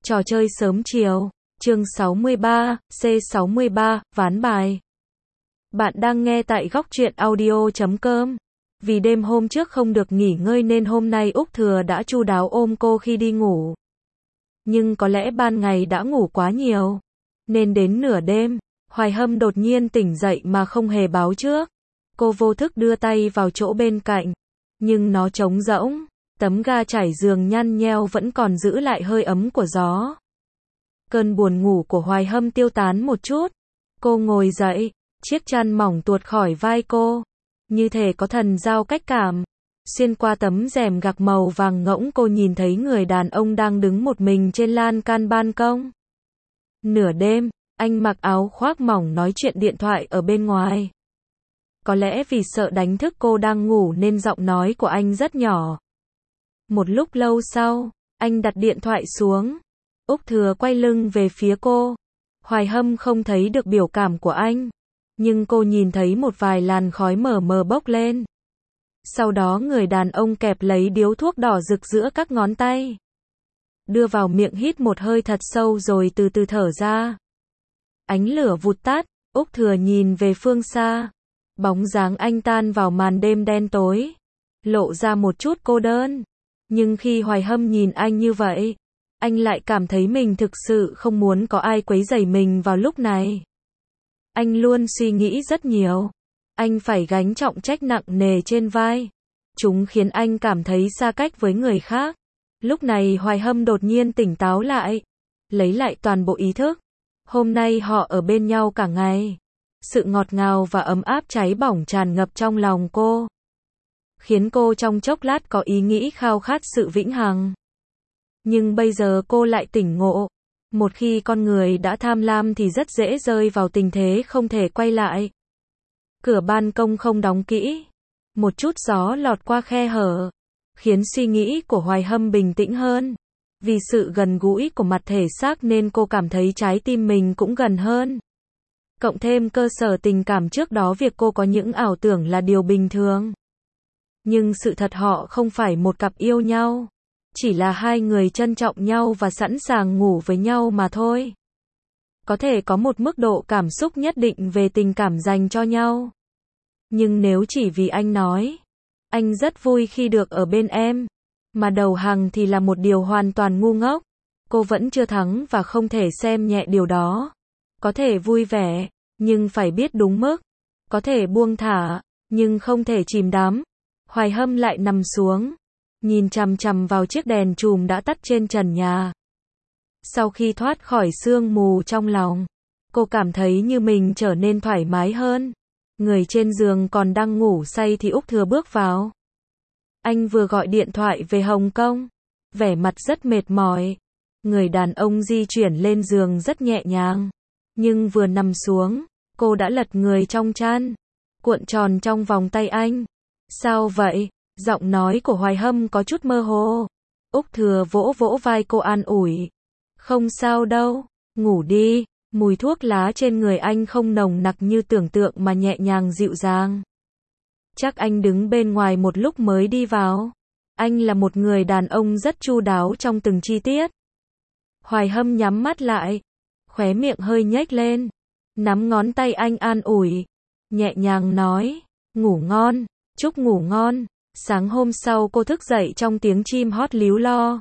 Trò chơi sớm chiều, chương 63, C63, ván bài. Bạn đang nghe tại góc truyện audio.com. Vì đêm hôm trước không được nghỉ ngơi nên hôm nay Úc Thừa đã chu đáo ôm cô khi đi ngủ. Nhưng có lẽ ban ngày đã ngủ quá nhiều. Nên đến nửa đêm, Hoài Hâm đột nhiên tỉnh dậy mà không hề báo trước. Cô vô thức đưa tay vào chỗ bên cạnh. Nhưng nó trống rỗng. Tấm ga trải giường nhăn nheo vẫn còn giữ lại hơi ấm của gió. Cơn buồn ngủ của Hoài Hâm tiêu tán một chút. Cô ngồi dậy, chiếc chăn mỏng tuột khỏi vai cô. Như thể có thần giao cách cảm. Xuyên qua tấm rèm gạc màu vàng ngỗng cô nhìn thấy người đàn ông đang đứng một mình trên lan can ban công. Nửa đêm, anh mặc áo khoác mỏng nói chuyện điện thoại ở bên ngoài. Có lẽ vì sợ đánh thức cô đang ngủ nên giọng nói của anh rất nhỏ. Một lúc lâu sau, anh đặt điện thoại xuống. Úc Thừa quay lưng về phía cô. Hoài Hâm không thấy được biểu cảm của anh. Nhưng cô nhìn thấy một vài làn khói mờ mờ bốc lên. Sau đó người đàn ông kẹp lấy điếu thuốc đỏ rực giữa các ngón tay. Đưa vào miệng hít một hơi thật sâu rồi từ từ thở ra. Ánh lửa vụt tắt, Úc Thừa nhìn về phương xa. Bóng dáng anh tan vào màn đêm đen tối. Lộ ra một chút cô đơn. Nhưng khi Hoài Hâm nhìn anh như vậy, anh lại cảm thấy mình thực sự không muốn có ai quấy rầy mình vào lúc này. Anh luôn suy nghĩ rất nhiều. Anh phải gánh trọng trách nặng nề trên vai. Chúng khiến anh cảm thấy xa cách với người khác. Lúc này Hoài Hâm đột nhiên tỉnh táo lại. Lấy lại toàn bộ ý thức. Hôm nay họ ở bên nhau cả ngày. Sự ngọt ngào và ấm áp cháy bỏng tràn ngập trong lòng cô. Khiến cô trong chốc lát có ý nghĩ khao khát sự vĩnh hằng. Nhưng bây giờ cô lại tỉnh ngộ. Một khi con người đã tham lam thì rất dễ rơi vào tình thế không thể quay lại. Cửa ban công không đóng kỹ. Một chút gió lọt qua khe hở. Khiến suy nghĩ của Hoài Hâm bình tĩnh hơn. Vì sự gần gũi của mặt thể xác nên cô cảm thấy trái tim mình cũng gần hơn. Cộng thêm cơ sở tình cảm trước đó việc cô có những ảo tưởng là điều bình thường. Nhưng sự thật họ không phải một cặp yêu nhau. Chỉ là hai người trân trọng nhau và sẵn sàng ngủ với nhau mà thôi. Có thể có một mức độ cảm xúc nhất định về tình cảm dành cho nhau. Nhưng nếu chỉ vì anh nói, anh rất vui khi được ở bên em, mà đầu hàng thì là một điều hoàn toàn ngu ngốc. Cô vẫn chưa thắng và không thể xem nhẹ điều đó. Có thể vui vẻ, nhưng phải biết đúng mức. Có thể buông thả, nhưng không thể chìm đắm. Hoài Hâm lại nằm xuống, nhìn chằm chằm vào chiếc đèn chùm đã tắt trên trần nhà. Sau khi thoát khỏi sương mù trong lòng, cô cảm thấy như mình trở nên thoải mái hơn. Người trên giường còn đang ngủ say thì Úc Thừa bước vào. Anh vừa gọi điện thoại về Hồng Kông, vẻ mặt rất mệt mỏi. Người đàn ông di chuyển lên giường rất nhẹ nhàng. Nhưng vừa nằm xuống, cô đã lật người trong chăn, cuộn tròn trong vòng tay anh. Sao vậy? Giọng nói của Hoài Hâm có chút mơ hồ. Úc Thừa vỗ vỗ vai cô an ủi. Không sao đâu, ngủ đi. Mùi thuốc lá trên người anh không nồng nặc như tưởng tượng mà nhẹ nhàng dịu dàng. Chắc anh đứng bên ngoài một lúc mới đi vào. Anh là một người đàn ông rất chu đáo trong từng chi tiết. Hoài Hâm nhắm mắt lại, khóe miệng hơi nhếch lên, nắm ngón tay anh an ủi, nhẹ nhàng nói, ngủ ngon, chúc ngủ ngon. Sáng hôm sau cô thức dậy trong tiếng chim hót líu lo.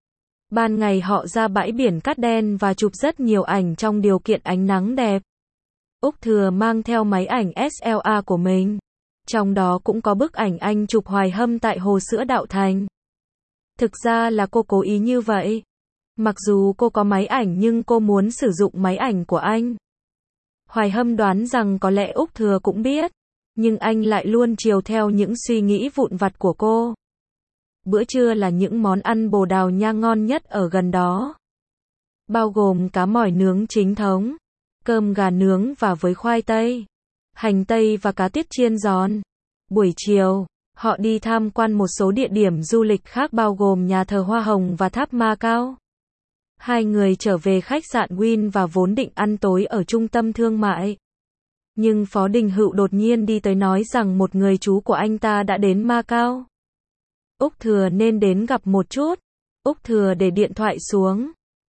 Ban ngày họ ra bãi biển Cát Đen và chụp rất nhiều ảnh trong điều kiện ánh nắng đẹp. Úc Thừa mang theo máy ảnh SLR của mình. Trong đó cũng có bức ảnh anh chụp Hoài Hâm tại hồ sữa Đạo Thành. Thực ra là cô cố ý như vậy. Mặc dù cô có máy ảnh nhưng cô muốn sử dụng máy ảnh của anh. Hoài Hâm đoán rằng có lẽ Úc Thừa cũng biết. Nhưng anh lại luôn chiều theo những suy nghĩ vụn vặt của cô. Bữa trưa là những món ăn Bồ Đào Nha ngon nhất ở gần đó. Bao gồm cá mòi nướng chính thống, cơm gà nướng và với khoai tây, hành tây và cá tiết chiên giòn. Buổi chiều, họ đi tham quan một số địa điểm du lịch khác bao gồm nhà thờ Hoa Hồng và tháp Ma Cao. Hai người trở về khách sạn Win và vốn định ăn tối ở trung tâm thương mại. Nhưng Phó Đình Hựu đột nhiên đi tới nói rằng một người chú của anh ta đã đến Macau. Úc Thừa nên đến gặp một chút. Úc Thừa để điện thoại xuống.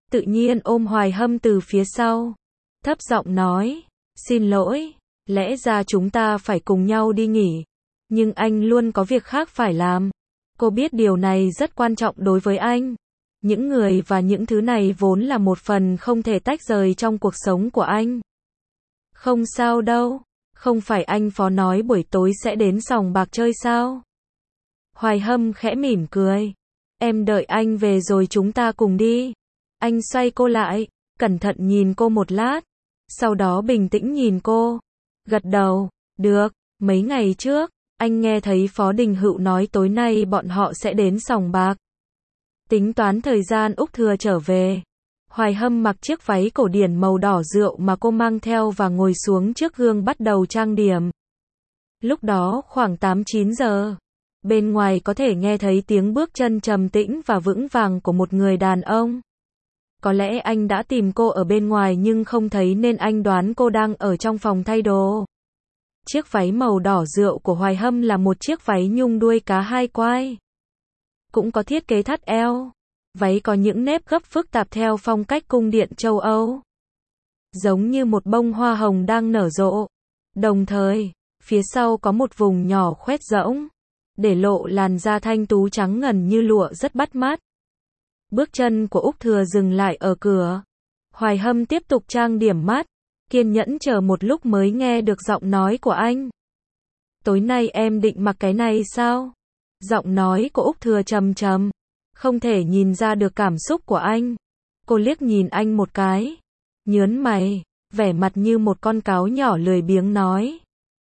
tự nhiên ôm Hoài Hâm từ phía sau, thấp giọng nói, xin lỗi, lẽ ra chúng ta phải cùng nhau đi nghỉ, nhưng anh luôn có việc khác phải làm. Cô biết điều này rất quan trọng đối với anh. Những người và những thứ này vốn là một phần không thể tách rời trong cuộc sống của anh. Không sao đâu, không phải anh Phó nói buổi tối sẽ đến sòng bạc chơi sao? Hoài Hâm khẽ mỉm cười. Em đợi anh về rồi chúng ta cùng đi. Anh xoay cô lại, cẩn thận nhìn cô một lát, sau đó bình tĩnh nhìn cô, gật đầu, được, mấy ngày trước, anh nghe thấy Phó Đình Hựu nói tối nay bọn họ sẽ đến sòng bạc. Tính toán thời gian Úc Thừa trở về. Hoài Hâm mặc chiếc váy cổ điển màu đỏ rượu mà cô mang theo và ngồi xuống trước gương bắt đầu trang điểm. Lúc đó khoảng 8-9 giờ. Bên ngoài có thể nghe thấy tiếng bước chân trầm tĩnh và vững vàng của một người đàn ông. Có lẽ anh đã tìm cô ở bên ngoài nhưng không thấy nên anh đoán cô đang ở trong phòng thay đồ. Chiếc váy màu đỏ rượu của Hoài Hâm là một chiếc váy nhung đuôi cá hai quai. Cũng có thiết kế thắt eo. Váy có những nếp gấp phức tạp theo phong cách cung điện châu Âu. Giống như một bông hoa hồng đang nở rộ. Đồng thời, phía sau có một vùng nhỏ khoét rỗng, để lộ làn da thanh tú trắng ngần như lụa rất bắt mắt. Bước chân của Úc Thừa dừng lại ở cửa. Hoài Hâm tiếp tục trang điểm mắt, kiên nhẫn chờ một lúc mới nghe được giọng nói của anh. Tối nay em định mặc cái này sao? Giọng nói của Úc Thừa trầm trầm, không thể nhìn ra được cảm xúc của anh. Cô liếc nhìn anh một cái, nhớn mày, vẻ mặt như một con cáo nhỏ lười biếng nói.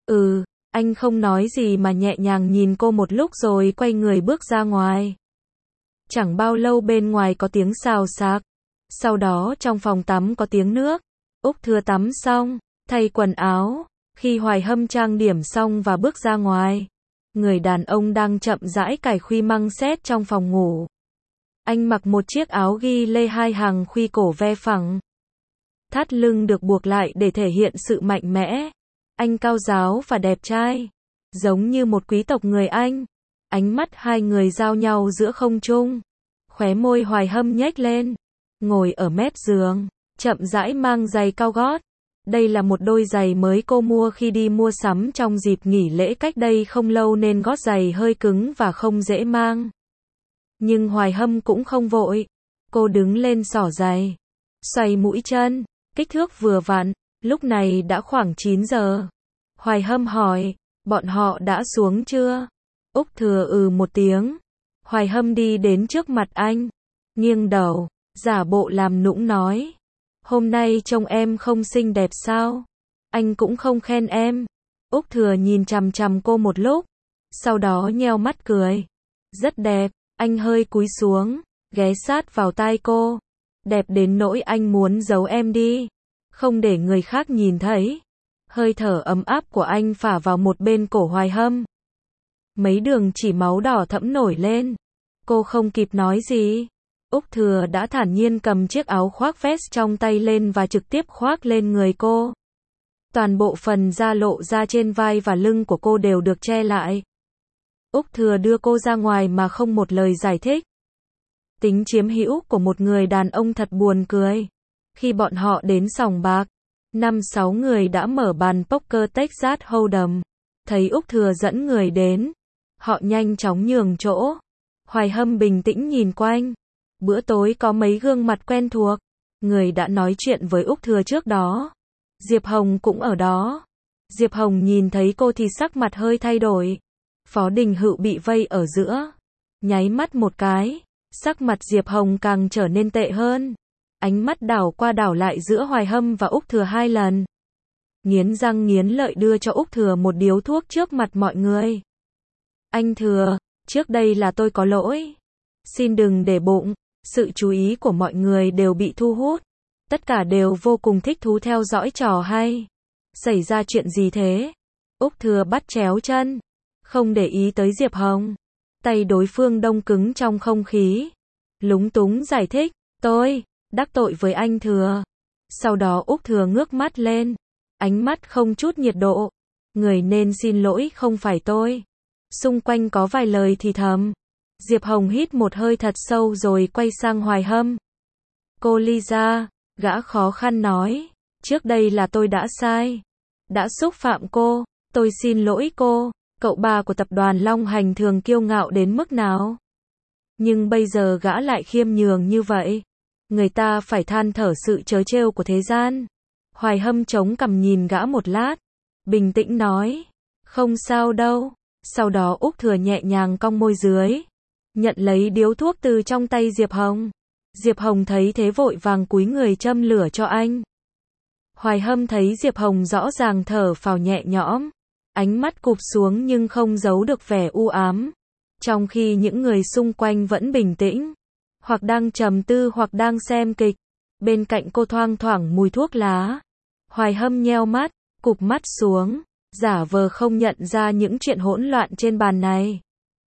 Anh không nói gì mà nhẹ nhàng nhìn cô một lúc rồi quay người bước ra ngoài. Chẳng bao lâu bên ngoài có tiếng xào xạc. Sau đó trong phòng tắm có tiếng nước. Úc Thừa tắm xong, thay quần áo. Khi Hoài Hâm trang điểm xong và bước ra ngoài, người đàn ông đang chậm rãi cài khuy măng xét trong phòng ngủ. Anh mặc một chiếc áo ghi lê hai hàng khuy cổ ve phẳng. Thắt lưng được buộc lại để thể hiện sự mạnh mẽ. Anh cao ráo và đẹp trai, giống như một quý tộc người Anh. Ánh mắt hai người giao nhau giữa không trung. Khóe môi Hoài Hâm nhếch lên, ngồi ở mép giường, chậm rãi mang giày cao gót. Đây là một đôi giày mới cô mua khi đi mua sắm trong dịp nghỉ lễ cách đây không lâu nên gót giày hơi cứng và không dễ mang. Nhưng Hoài Hâm cũng không vội. Cô đứng lên xỏ giày, xoay mũi chân, kích thước vừa vặn. Lúc này đã khoảng 9 giờ. Hoài Hâm hỏi, bọn họ đã xuống chưa? Úc Thừa một tiếng. Hoài Hâm đi đến trước mặt anh, nghiêng đầu, giả bộ làm nũng nói. Hôm nay trông em không xinh đẹp sao? Anh cũng không khen em. Úc Thừa nhìn chằm chằm cô một lúc, sau đó nheo mắt cười. Rất đẹp. Anh hơi cúi xuống, ghé sát vào tai cô. Đẹp đến nỗi anh muốn giấu em đi, không để người khác nhìn thấy. Hơi thở ấm áp của anh phả vào một bên cổ Hoài Hâm. Mấy đường chỉ máu đỏ thẫm nổi lên. Cô không kịp nói gì. Úc Thừa đã thản nhiên cầm chiếc áo khoác vest trong tay lên và trực tiếp khoác lên người cô. Toàn bộ phần da lộ ra trên vai và lưng của cô đều được che lại. Úc Thừa đưa cô ra ngoài mà không một lời giải thích. Tính chiếm hữu của một người đàn ông thật buồn cười. Khi bọn họ đến sòng bạc, 5-6 người đã mở bàn poker Texas Hold'em. Thấy Úc Thừa dẫn người đến, họ nhanh chóng nhường chỗ. Hoài Hâm bình tĩnh nhìn quanh. Bữa tối có mấy gương mặt quen thuộc. Người đã nói chuyện với Úc Thừa trước đó. Diệp Hồng cũng ở đó. Diệp Hồng nhìn thấy cô thì sắc mặt hơi thay đổi. Phó Đình Hựu bị vây ở giữa. Nháy mắt một cái, sắc mặt Diệp Hồng càng trở nên tệ hơn. Ánh mắt đảo qua đảo lại giữa Hoài Hâm và Úc Thừa 2 lần. Nghiến răng nghiến lợi đưa cho Úc Thừa một điếu thuốc trước mặt mọi người. Anh Thừa, trước đây là tôi có lỗi. Xin đừng để bụng. Sự chú ý của mọi người đều bị thu hút. Tất cả đều vô cùng thích thú theo dõi trò hay. Xảy ra chuyện gì thế? Úc Thừa bắt chéo chân, không để ý tới Diệp Hồng. Tay đối phương đông cứng trong không khí. Lúng túng giải thích, tôi đắc tội với anh Thừa. Sau đó Úc Thừa ngước mắt lên, ánh mắt không chút nhiệt độ. Người nên xin lỗi không phải tôi. Xung quanh có vài lời thì thầm. Diệp Hồng hít một hơi thật sâu rồi quay sang Hoài Hâm. Cô Lisa, gã khó khăn nói, trước đây là tôi đã sai, đã xúc phạm cô, tôi xin lỗi cô. Cậu ba của tập đoàn Long Hành thường kiêu ngạo đến mức nào? Nhưng bây giờ gã lại khiêm nhường như vậy. Người ta phải than thở sự trớ trêu của thế gian. Hoài Hâm chống cằm nhìn gã một lát, bình tĩnh nói, không sao đâu. Sau đó Úc Thừa nhẹ nhàng cong môi dưới, nhận lấy điếu thuốc từ trong tay Diệp Hồng. Diệp Hồng thấy thế vội vàng cúi người châm lửa cho anh. Hoài Hâm thấy Diệp Hồng rõ ràng thở phào nhẹ nhõm, ánh mắt cụp xuống nhưng không giấu được vẻ u ám. Trong khi những người xung quanh vẫn bình tĩnh, hoặc đang trầm tư hoặc đang xem kịch. Bên cạnh cô thoang thoảng mùi thuốc lá. Hoài Hâm nheo mắt, cụp mắt xuống, giả vờ không nhận ra những chuyện hỗn loạn trên bàn này.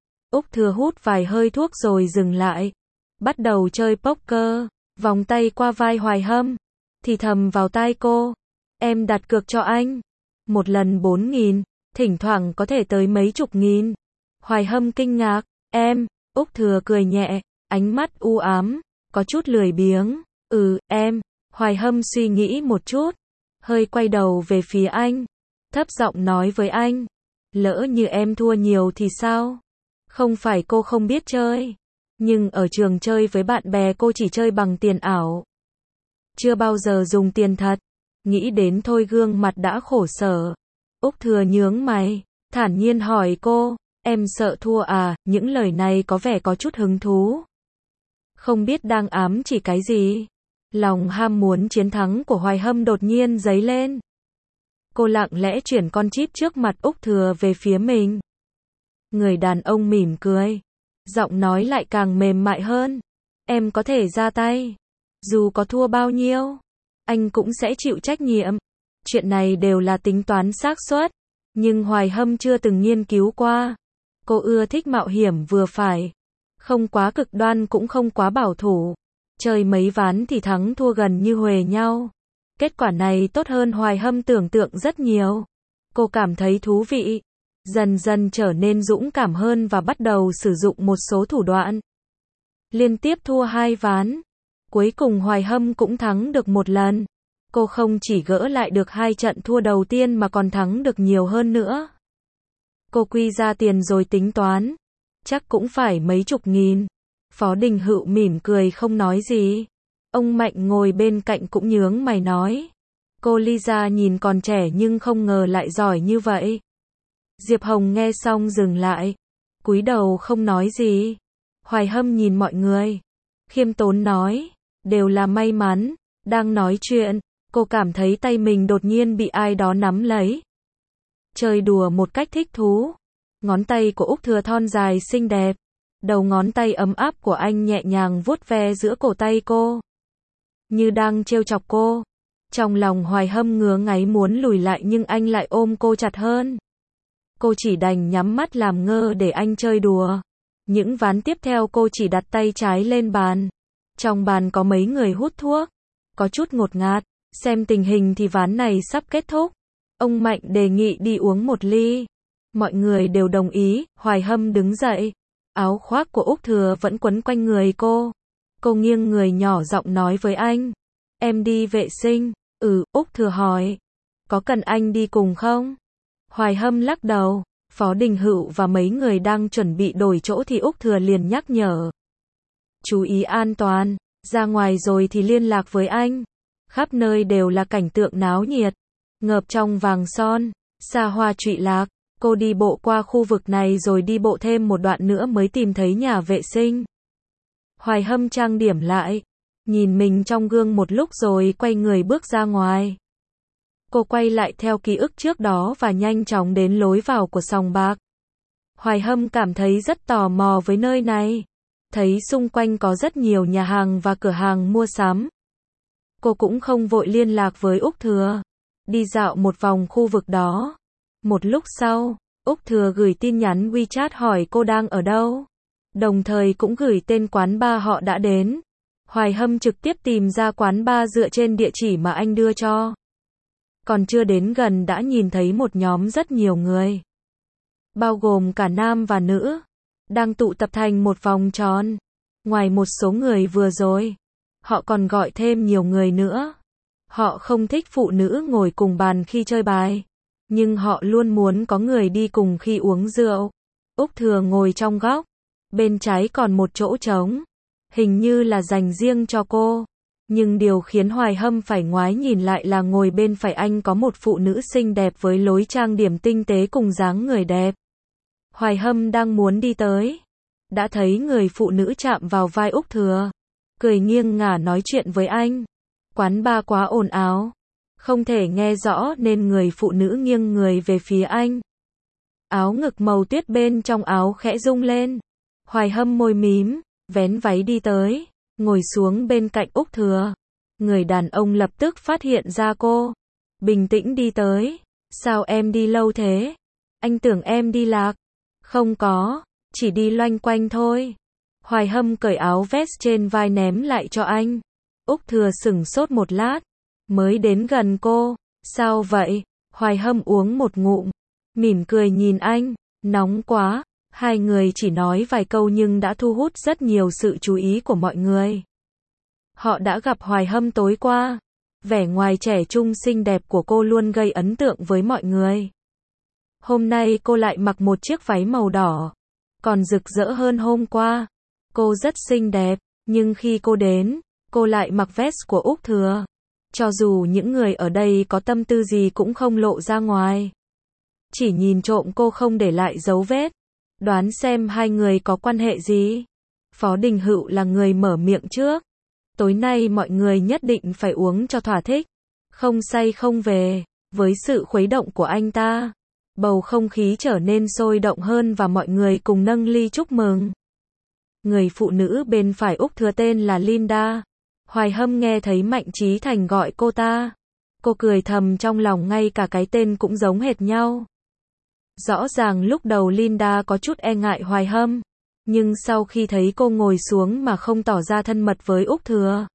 Úc Thừa hút vài hơi thuốc rồi dừng lại, bắt đầu chơi poker, vòng tay qua vai Hoài Hâm, thì thầm vào tai cô, em đặt cược cho anh, một lần 4.000, thỉnh thoảng có thể tới mấy chục nghìn. Hoài Hâm kinh ngạc, em, Úc Thừa cười nhẹ, ánh mắt u ám, có chút lười biếng, em. Hoài Hâm suy nghĩ một chút, hơi quay đầu về phía anh, thấp giọng nói với anh, lỡ như em thua nhiều thì sao? Không phải cô không biết chơi, nhưng ở trường chơi với bạn bè cô chỉ chơi bằng tiền ảo, chưa bao giờ dùng tiền thật. Nghĩ đến thôi gương mặt đã khổ sở. Úc Thừa nhướng mày, thản nhiên hỏi cô, em sợ thua à? Những lời này có vẻ có chút hứng thú. Không biết đang ám chỉ cái gì. Lòng ham muốn chiến thắng của Hoài Hâm đột nhiên dấy lên. Cô lặng lẽ chuyển con chip trước mặt Úc Thừa về phía mình. Người đàn ông mỉm cười, giọng nói lại càng mềm mại hơn. Em có thể ra tay, dù có thua bao nhiêu, anh cũng sẽ chịu trách nhiệm. Chuyện này đều là tính toán xác suất, nhưng Hoài Hâm chưa từng nghiên cứu qua. Cô ưa thích mạo hiểm vừa phải, không quá cực đoan cũng không quá bảo thủ. Chơi mấy ván thì thắng thua gần như huề nhau. Kết quả này tốt hơn Hoài Hâm tưởng tượng rất nhiều. Cô cảm thấy thú vị, dần dần trở nên dũng cảm hơn và bắt đầu sử dụng một số thủ đoạn. Liên tiếp thua 2 ván, cuối cùng Hoài Hâm cũng thắng được một lần. Cô không chỉ gỡ lại được 2 trận thua đầu tiên mà còn thắng được nhiều hơn nữa. Cô quy ra tiền rồi tính toán, chắc cũng phải mấy chục nghìn. Phó Đình Hựu mỉm cười không nói gì. Ông Mạnh ngồi bên cạnh cũng nhướng mày nói, cô Lisa nhìn còn trẻ nhưng không ngờ lại giỏi như vậy. Diệp Hồng nghe xong dừng lại, cúi đầu không nói gì. Hoài Hâm nhìn mọi người, khiêm tốn nói, đều là may mắn. Đang nói chuyện, cô cảm thấy tay mình đột nhiên bị ai đó nắm lấy. Chơi đùa một cách thích thú. Ngón tay của Úc Thừa thon dài xinh đẹp, đầu ngón tay ấm áp của anh nhẹ nhàng vuốt ve giữa cổ tay cô, như đang trêu chọc cô. Trong lòng Hoài Hâm ngứa ngáy muốn lùi lại nhưng anh lại ôm cô chặt hơn. Cô chỉ đành nhắm mắt làm ngơ để anh chơi đùa. Những ván tiếp theo cô chỉ đặt tay trái lên bàn. Trong bàn có mấy người hút thuốc, có chút ngột ngạt. Xem tình hình thì ván này sắp kết thúc. Ông Mạnh đề nghị đi uống một ly. Mọi người đều đồng ý. Hoài Hâm đứng dậy, áo khoác của Úc Thừa vẫn quấn quanh người cô. Cô nghiêng người nhỏ giọng nói với anh, em đi vệ sinh. Úc Thừa hỏi, có cần anh đi cùng không? Hoài Hâm lắc đầu. Phó Đình Hựu và mấy người đang chuẩn bị đổi chỗ thì Úc Thừa liền nhắc nhở, chú ý an toàn, ra ngoài rồi thì liên lạc với anh. Khắp nơi đều là cảnh tượng náo nhiệt, ngập trong vàng son, xa hoa trụy lạc. Cô đi bộ qua khu vực này rồi đi bộ thêm một đoạn nữa mới tìm thấy nhà vệ sinh. Hoài Hâm trang điểm lại, nhìn mình trong gương một lúc rồi quay người bước ra ngoài. Cô quay lại theo ký ức trước đó và nhanh chóng đến lối vào của sòng bạc. Hoài Hâm cảm thấy rất tò mò với nơi này. Thấy xung quanh có rất nhiều nhà hàng và cửa hàng mua sắm. Cô cũng không vội liên lạc với Úc Thừa. Đi dạo một vòng khu vực đó. Một lúc sau, Úc Thừa gửi tin nhắn WeChat hỏi cô đang ở đâu. Đồng thời cũng gửi tên quán bar họ đã đến. Hoài Hâm trực tiếp tìm ra quán bar dựa trên địa chỉ mà anh đưa cho. Còn chưa đến gần đã nhìn thấy một nhóm rất nhiều người, bao gồm cả nam và nữ, đang tụ tập thành một vòng tròn. Ngoài một số người vừa rồi, Họ còn gọi thêm nhiều người nữa. Họ không thích phụ nữ ngồi cùng bàn khi chơi bài, nhưng họ luôn muốn có người đi cùng khi uống rượu. Úc Thừa ngồi trong góc, bên trái còn một chỗ trống, hình như là dành riêng cho cô. Nhưng điều khiến Hoài Hâm phải ngoái nhìn lại là ngồi bên phải anh có một phụ nữ xinh đẹp với lối trang điểm tinh tế cùng dáng người đẹp. Hoài Hâm đang muốn đi tới, đã thấy người phụ nữ chạm vào vai Úc Thừa, cười nghiêng ngả nói chuyện với anh. Quán bar quá ồn ào, không thể nghe rõ nên người phụ nữ nghiêng người về phía anh. Áo ngực màu tuyết bên trong áo khẽ rung lên. Hoài Hâm môi mím, vén váy đi tới, ngồi xuống bên cạnh Úc Thừa. Người đàn ông lập tức phát hiện ra cô, bình tĩnh đi tới. Sao em đi lâu thế? Anh tưởng em đi lạc. Không có, chỉ đi loanh quanh thôi. Hoài Hâm cởi áo vest trên vai ném lại cho anh. Úc Thừa sửng sốt một lát, mới đến gần cô. Sao vậy? Hoài Hâm uống một ngụm, mỉm cười nhìn anh. Nóng quá. Hai người chỉ nói vài câu nhưng đã thu hút rất nhiều sự chú ý của mọi người. Họ đã gặp Hoài Hâm tối qua. Vẻ ngoài trẻ trung xinh đẹp của cô luôn gây ấn tượng với mọi người. Hôm nay cô lại mặc một chiếc váy màu đỏ, còn rực rỡ hơn hôm qua. Cô rất xinh đẹp, nhưng khi cô đến, cô lại mặc vest của Úc Thừa. Cho dù những người ở đây có tâm tư gì cũng không lộ ra ngoài. Chỉ nhìn trộm cô không để lại dấu vết. Đoán xem hai người có quan hệ gì? Phó Đình Hựu là người mở miệng trước. Tối nay mọi người nhất định phải uống cho thỏa thích. Không say không về. Với sự khuấy động của anh ta, bầu không khí trở nên sôi động hơn và mọi người cùng nâng ly chúc mừng. Người phụ nữ bên phải Úc Thừa tên là Linda. Hoài Hâm nghe thấy Mạnh Chí Thành gọi cô ta. Cô cười thầm trong lòng, ngay cả cái tên cũng giống hệt nhau. Rõ ràng lúc đầu Linda có chút e ngại Hoài Hâm, nhưng sau khi thấy cô ngồi xuống mà không tỏ ra thân mật với Úc Thừa,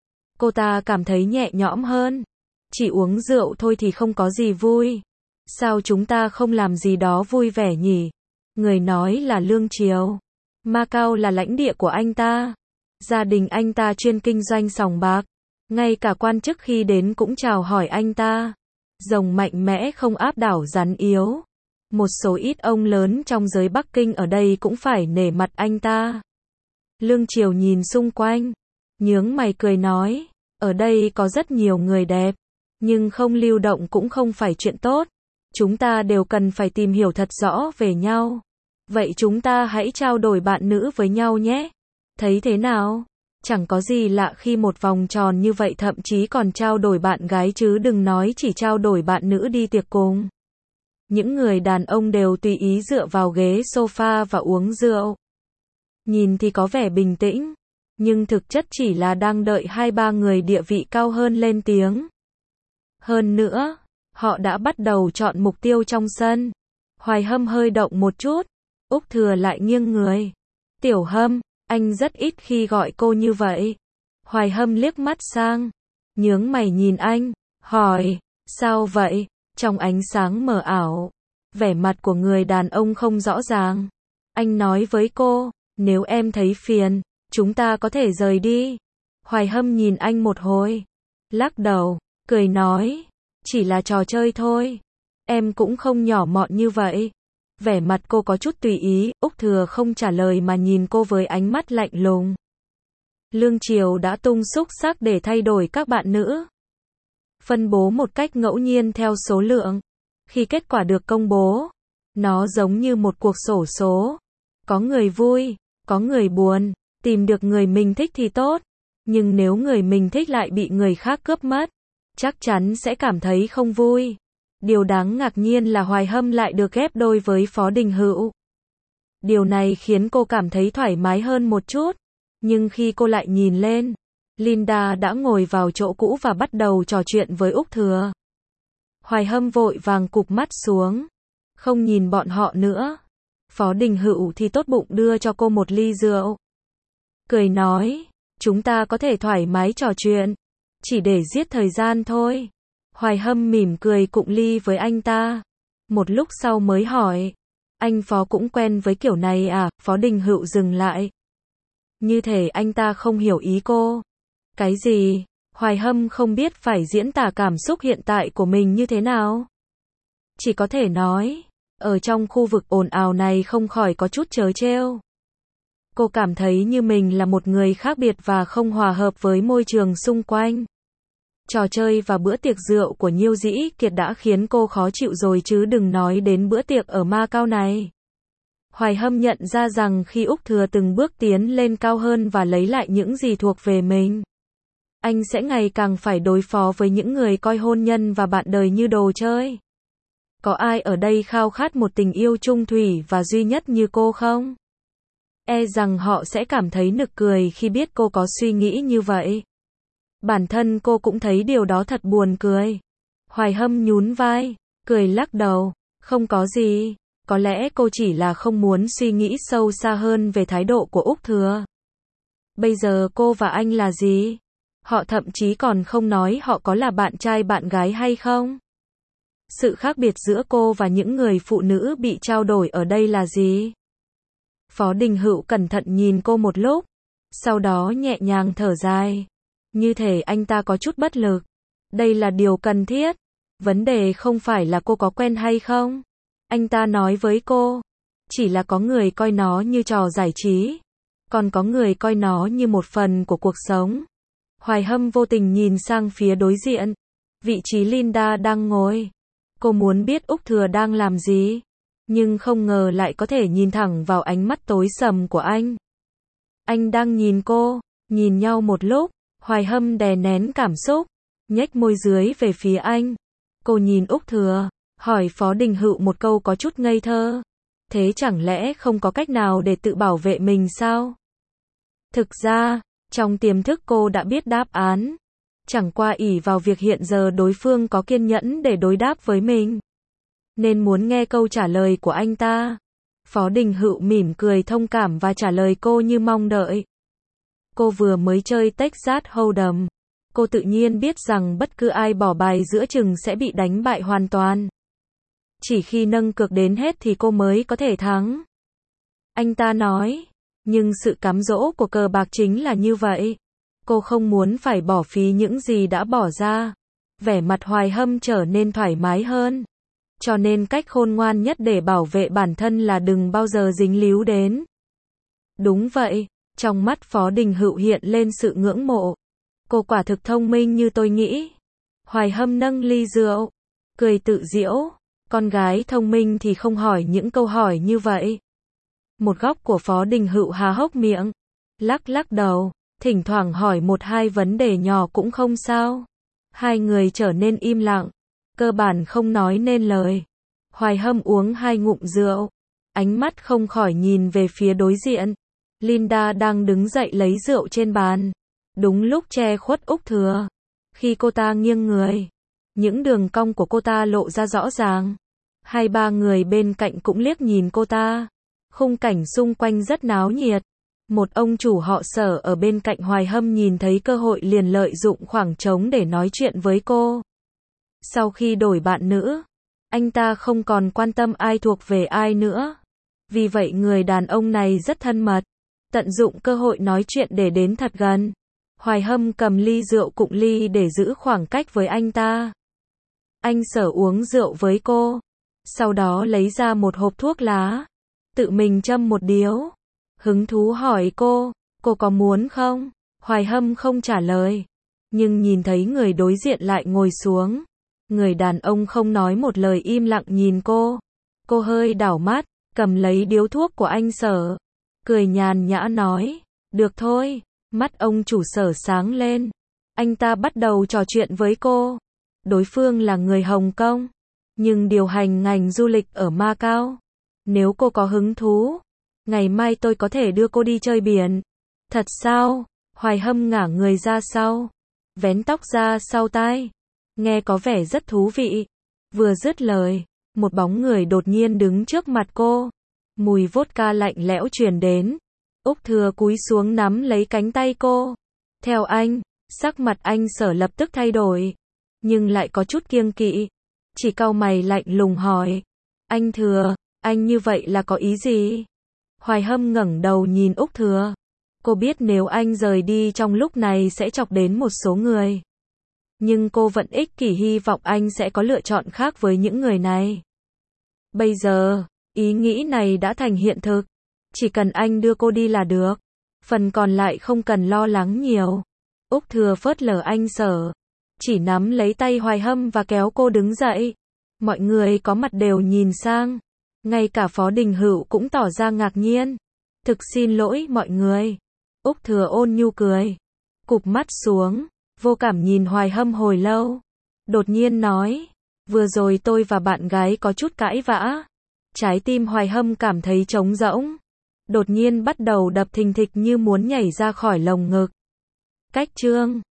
cô ta cảm thấy nhẹ nhõm hơn. Chỉ uống rượu thôi thì không có gì vui. Sao chúng ta không làm gì đó vui vẻ nhỉ? Người nói là Lương Triều. Macau là lãnh địa của anh ta. Gia đình anh ta chuyên kinh doanh sòng bạc. Ngay cả quan chức khi đến cũng chào hỏi anh ta. Rồng mạnh mẽ không áp đảo rắn yếu. Một số ít ông lớn trong giới Bắc Kinh ở đây cũng phải nể mặt anh ta. Lương Triều nhìn xung quanh, nhướng mày cười nói, ở đây có rất nhiều người đẹp, nhưng không lưu động cũng không phải chuyện tốt. Chúng ta đều cần phải tìm hiểu thật rõ về nhau. Vậy chúng ta hãy trao đổi bạn nữ với nhau nhé. Thấy thế nào? Chẳng có gì lạ khi một vòng tròn như vậy thậm chí còn trao đổi bạn gái chứ đừng nói chỉ trao đổi bạn nữ đi tiệc cùng. Những người đàn ông đều tùy ý dựa vào ghế sofa và uống rượu. Nhìn thì có vẻ bình tĩnh, nhưng thực chất chỉ là đang đợi hai ba người địa vị cao hơn lên tiếng. Hơn nữa, họ đã bắt đầu chọn mục tiêu trong sân. Hoài Hâm hơi động một chút, Úc Thừa lại nghiêng người. Tiểu Hâm, anh rất ít khi gọi cô như vậy. Hoài Hâm liếc mắt sang, nhướng mày nhìn anh, hỏi, sao vậy? Trong ánh sáng mờ ảo, vẻ mặt của người đàn ông không rõ ràng. Anh nói với cô, nếu em thấy phiền, chúng ta có thể rời đi. Hoài Hâm nhìn anh một hồi, lắc đầu, cười nói, chỉ là trò chơi thôi. Em cũng không nhỏ mọn như vậy. Vẻ mặt cô có chút tùy ý, Úc Thừa không trả lời mà nhìn cô với ánh mắt lạnh lùng. Lương Triều đã tung xúc xắc để thay đổi các bạn nữ. Phân bố một cách ngẫu nhiên theo số lượng. Khi kết quả được công bố, nó giống như một cuộc xổ số. Có người vui, có người buồn, tìm được người mình thích thì tốt. Nhưng nếu người mình thích lại bị người khác cướp mất, chắc chắn sẽ cảm thấy không vui. Điều đáng ngạc nhiên là Hoài Hâm lại được ghép đôi với Phó Đình Hựu. Điều này khiến cô cảm thấy thoải mái hơn một chút. Nhưng khi cô lại nhìn lên, Linda đã ngồi vào chỗ cũ và bắt đầu trò chuyện với Úc Thừa. Hoài Hâm vội vàng cụp mắt xuống, không nhìn bọn họ nữa. Phó Đình Hựu thì tốt bụng đưa cho cô một ly rượu. Cười nói, chúng ta có thể thoải mái trò chuyện, chỉ để giết thời gian thôi. Hoài Hâm mỉm cười cụng ly với anh ta. Một lúc sau mới hỏi, anh Phó cũng quen với kiểu này à? Phó Đình Hựu dừng lại. Như thể anh ta không hiểu ý cô. Cái gì? Hoài Hâm không biết phải diễn tả cảm xúc hiện tại của mình như thế nào. Chỉ có thể nói, ở trong khu vực ồn ào này không khỏi có chút trớ trêu. Cô cảm thấy như mình là một người khác biệt và không hòa hợp với môi trường xung quanh. Trò chơi và bữa tiệc rượu của Nhiêu Dĩ Kiệt đã khiến cô khó chịu rồi chứ đừng nói đến bữa tiệc ở Macau này. Hoài Hâm nhận ra rằng khi Úc Thừa từng bước tiến lên cao hơn và lấy lại những gì thuộc về mình, anh sẽ ngày càng phải đối phó với những người coi hôn nhân và bạn đời như đồ chơi. Có ai ở đây khao khát một tình yêu chung thủy và duy nhất như cô không? E rằng họ sẽ cảm thấy nực cười khi biết cô có suy nghĩ như vậy. Bản thân cô cũng thấy điều đó thật buồn cười. Hoài Hâm nhún vai, cười lắc đầu, không có gì, có lẽ cô chỉ là không muốn suy nghĩ sâu xa hơn về thái độ của Úc Thừa. Bây giờ cô và anh là gì? Họ thậm chí còn không nói họ có là bạn trai bạn gái hay không. Sự khác biệt giữa cô và những người phụ nữ bị trao đổi ở đây là gì? Phó Đình Hựu cẩn thận nhìn cô một lúc, sau đó nhẹ nhàng thở dài. Như thể anh ta có chút bất lực. Đây là điều cần thiết. Vấn đề không phải là cô có quen hay không. Anh ta nói với cô. Chỉ là có người coi nó như trò giải trí. Còn có người coi nó như một phần của cuộc sống. Hoài Hâm vô tình nhìn sang phía đối diện. Vị trí Linda đang ngồi. Cô muốn biết Úc Thừa đang làm gì. Nhưng không ngờ lại có thể nhìn thẳng vào ánh mắt tối sầm của anh. Anh đang nhìn cô. Nhìn nhau một lúc. Hoài Hâm đè nén cảm xúc, nhếch môi dưới về phía anh. Cô nhìn Úc Thừa, hỏi Phó Đình Hựu một câu có chút ngây thơ. Thế chẳng lẽ không có cách nào để tự bảo vệ mình sao? Thực ra, trong tiềm thức cô đã biết đáp án. Chẳng qua ỷ vào việc hiện giờ đối phương có kiên nhẫn để đối đáp với mình. Nên muốn nghe câu trả lời của anh ta. Phó Đình Hựu mỉm cười thông cảm và trả lời cô như mong đợi. Cô vừa mới chơi Texas Hold'em. Cô tự nhiên biết rằng bất cứ ai bỏ bài giữa chừng sẽ bị đánh bại hoàn toàn. Chỉ khi nâng cược đến hết thì cô mới có thể thắng. Anh ta nói. Nhưng sự cám dỗ của cờ bạc chính là như vậy. Cô không muốn phải bỏ phí những gì đã bỏ ra. Vẻ mặt Hoài Hâm trở nên thoải mái hơn. Cho nên cách khôn ngoan nhất để bảo vệ bản thân là đừng bao giờ dính líu đến. Đúng vậy. Trong mắt Phó Đình Hựu hiện lên sự ngưỡng mộ. Cô quả thực thông minh như tôi nghĩ. Hoài Hâm nâng ly rượu, cười tự giễu. Con gái thông minh thì không hỏi những câu hỏi như vậy. Một góc của Phó Đình Hựu há hốc miệng, lắc lắc đầu, thỉnh thoảng hỏi một hai vấn đề nhỏ cũng không sao. Hai người trở nên im lặng, cơ bản không nói nên lời. Hoài Hâm uống hai ngụm rượu, ánh mắt không khỏi nhìn về phía đối diện. Linda đang đứng dậy lấy rượu trên bàn, đúng lúc che khuất Úc Thừa. Khi cô ta nghiêng người, những đường cong của cô ta lộ ra rõ ràng. Hai ba người bên cạnh cũng liếc nhìn cô ta. Khung cảnh xung quanh rất náo nhiệt. Một ông chủ họ Sở ở bên cạnh Hoài Hâm nhìn thấy cơ hội liền lợi dụng khoảng trống để nói chuyện với cô. Sau khi đổi bạn nữ, anh ta không còn quan tâm ai thuộc về ai nữa. Vì vậy người đàn ông này rất thân mật, tận dụng cơ hội nói chuyện để đến thật gần. Hoài Hâm cầm ly rượu cụng ly để giữ khoảng cách với anh ta. Anh Sở uống rượu với cô, sau đó lấy ra một hộp thuốc lá, tự mình châm một điếu. Hứng thú hỏi cô có muốn không? Hoài Hâm không trả lời, nhưng nhìn thấy người đối diện lại ngồi xuống. Người đàn ông không nói một lời im lặng nhìn cô. Cô hơi đảo mắt, cầm lấy điếu thuốc của anh Sở, cười nhàn nhã nói, được thôi. Mắt ông chủ Sở sáng lên. Anh ta bắt đầu trò chuyện với cô. Đối phương là người Hồng Kông, nhưng điều hành ngành du lịch ở Macau. Nếu cô có hứng thú, ngày mai tôi có thể đưa cô đi chơi biển. Thật sao? Hoài Hâm ngả người ra sau, vén tóc ra sau tai. Nghe có vẻ rất thú vị. Vừa dứt lời, một bóng người đột nhiên đứng trước mặt cô. Mùi vodka lạnh lẽo truyền đến. Úc Thừa cúi xuống nắm lấy cánh tay cô. Theo anh, sắc mặt anh Sở lập tức thay đổi, nhưng lại có chút kiêng kỵ. Chỉ cau mày lạnh lùng hỏi, anh Thừa, anh như vậy là có ý gì? Hoài Hâm ngẩng đầu nhìn Úc Thừa. Cô biết nếu anh rời đi trong lúc này sẽ chọc đến một số người. Nhưng cô vẫn ích kỷ hy vọng anh sẽ có lựa chọn khác với những người này. Bây giờ, ý nghĩ này đã thành hiện thực. Chỉ cần anh đưa cô đi là được. Phần còn lại không cần lo lắng nhiều. Úc Thừa phớt lờ anh Sở. Chỉ nắm lấy tay Hoài Hâm và kéo cô đứng dậy. Mọi người có mặt đều nhìn sang. Ngay cả Phó Đình Hữu cũng tỏ ra ngạc nhiên. Thực xin lỗi mọi người. Úc Thừa ôn nhu cười. Cụp mắt xuống. Vô cảm nhìn Hoài Hâm hồi lâu. Đột nhiên nói. Vừa rồi tôi và bạn gái có chút cãi vã. Trái tim Hoài Hâm cảm thấy trống rỗng. Đột nhiên bắt đầu đập thình thịch như muốn nhảy ra khỏi lồng ngực. Cách chương